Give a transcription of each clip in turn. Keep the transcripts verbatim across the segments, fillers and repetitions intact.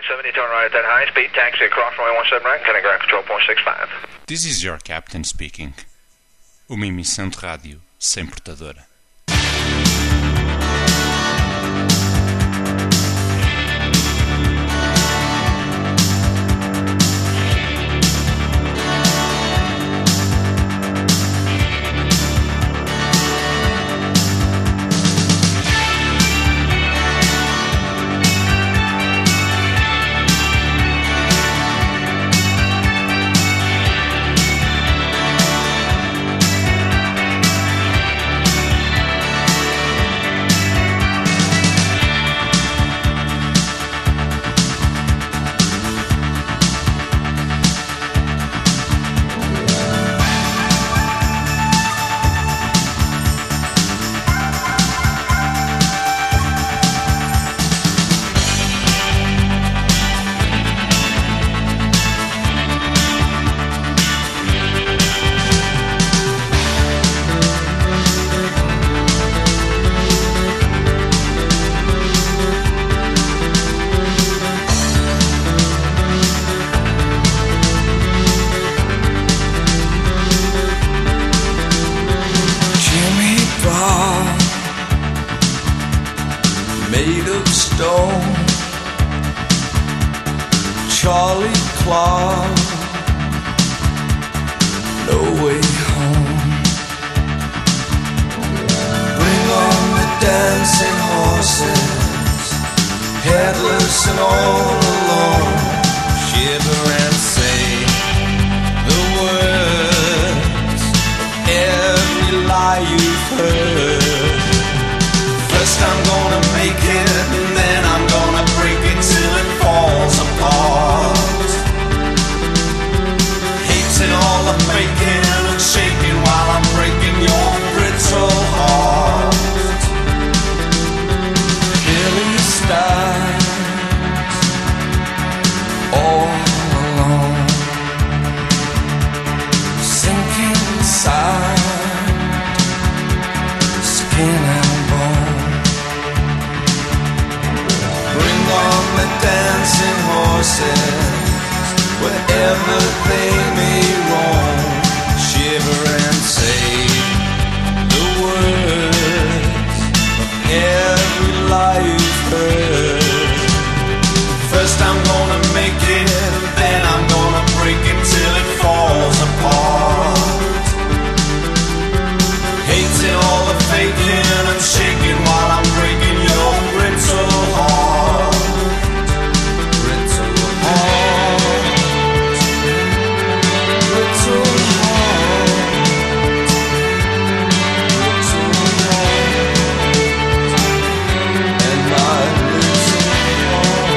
seventy, turn right at that high speed, taxi across runway one seven right, cutting ground control point six five. This is your captain speaking. Uma emissão de rádio sem portadora. Made of stone, Charlie Clark, no way home. Bring on the dancing horses, headless and all alone. Shiver and say the words of every lie you've heard. First I'm gonna make it, and then I'm gonna break it till it falls apart. Hating all the faking and shaking while I'm breaking your brittle heart. Billy stars all alone, sinking inside, skin and bone. Bring on the dancing horses, wherever they may roam. Shiver and say the words of every lie you've heard. First I'm gonna make it, then I'm gonna break it till it falls apart. Hating all the faking and shaking while I'm breaking your brittle heart. Brittle heart. Brittle heart. Brittle heart. And my little heart.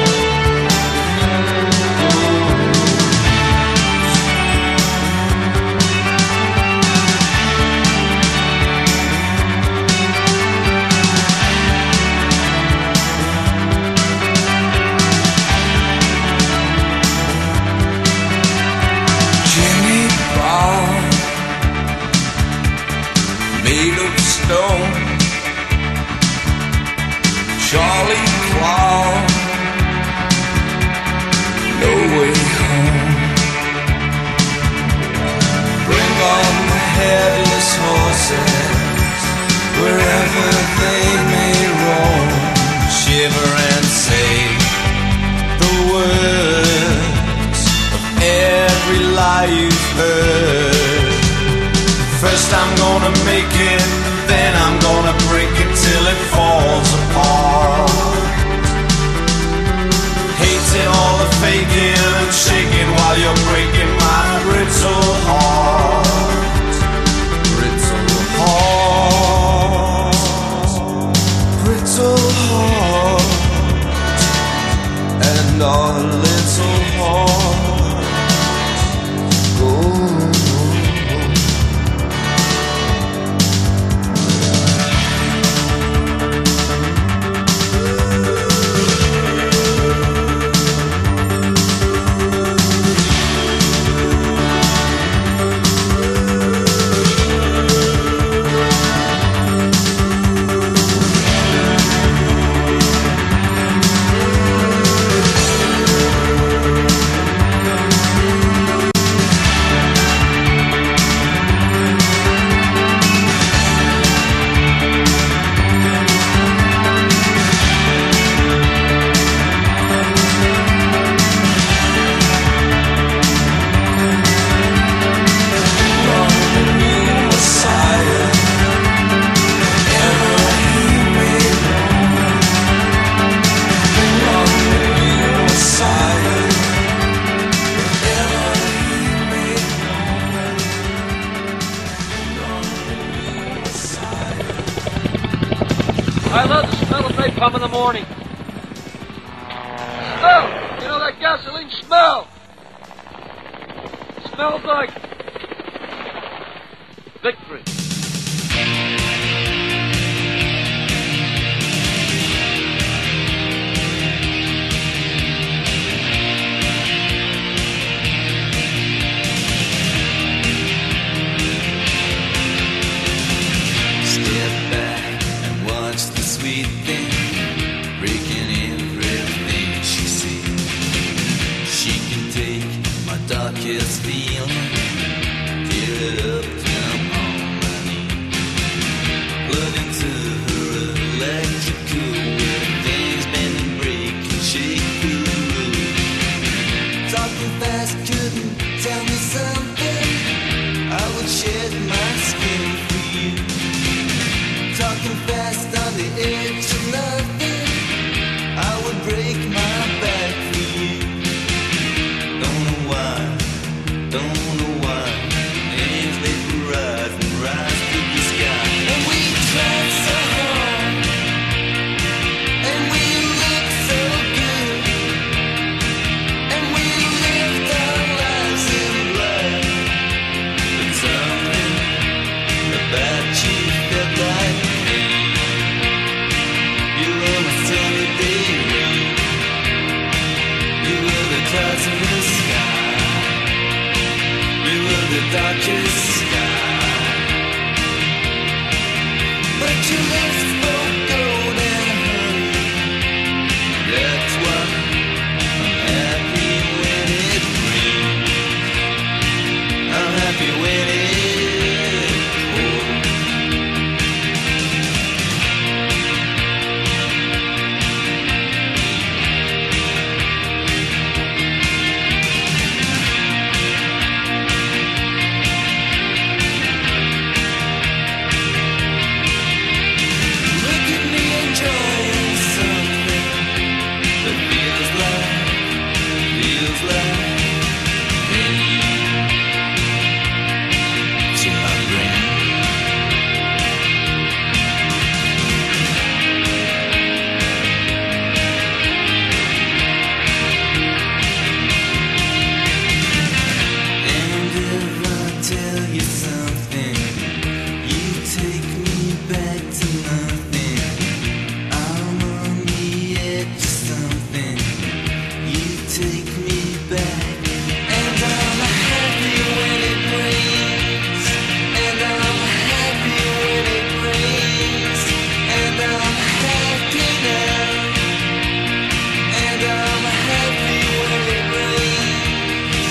Jimmy Brown, made of stone, Charlie Clark, no way home. Bring on the headless horses, wherever they may roam. Shiver and say the words of every lie you've heard. First I'm gonna make it, then I'm gonna break it till it falls apart. Hating all the faking and shaking while you're breaking my brittle heart. Brittle heart. Brittle heart. And our little heart goes. come in the morning. Smell! You know that gasoline smell? Smells like victory. Step back and watch the sweet thing breaking everything she sees. She can take my darkest feeling, tear it up till I'm on my knees. Plug into her electrical where things bend and break and shake through the road. Talking fast couldn't tell me something. I would shed my skin for you. Talking fast on the edge of nothing. I would break my back for you. Don't know why, don't know why. Names vaporize and rise to the sky. And we tried so hard, and we looked so good, and we lived our lives in blood. But something about you felt like me. You were my sunny day rain. You were the clouds in the sky. You were the darkest sky. But you left for gold and honey. That's why I'm happy when it rains. I'm happy when it's cold. Look at me enjoying something that feels like, feels like rain to my brain. And if I tell you something, you take me back to nothing. I'm on the edge of something. You take me back. And I'm happy when it rains. And I'm happy when it rains. And I'm happy now. And I'm happy when it rains.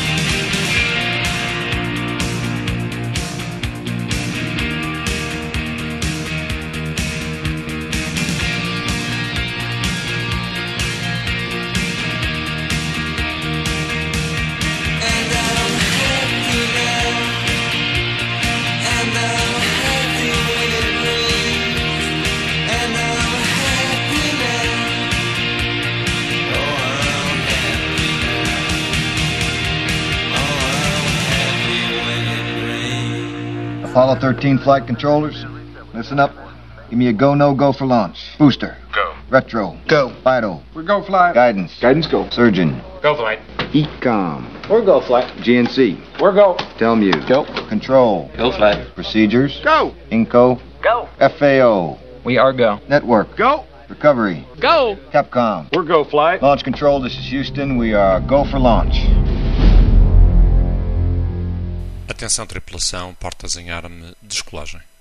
And I'm happy now. And I'm happy when it rains. And I'm happy now. Oh, I'm happy now. Oh, I'm happy when it rains. Apollo thirteen flight controllers, listen up. Give me a go, no go for launch. Booster. Go. Retro. Go. Vital. We're go flight. Guidance. Guidance go. Surgeon. Go flight. Ecom. We're go flight. G N C. We're go. Telmuse. Go. Control. Go flight. Procedures. Go. Inco. Go. F A O. We are go. Network. Go. Recovery. Go. Capcom. We're go flight. Launch control, this is Houston. We are go for launch. Atenção tripulação, portas em arme, descolagem.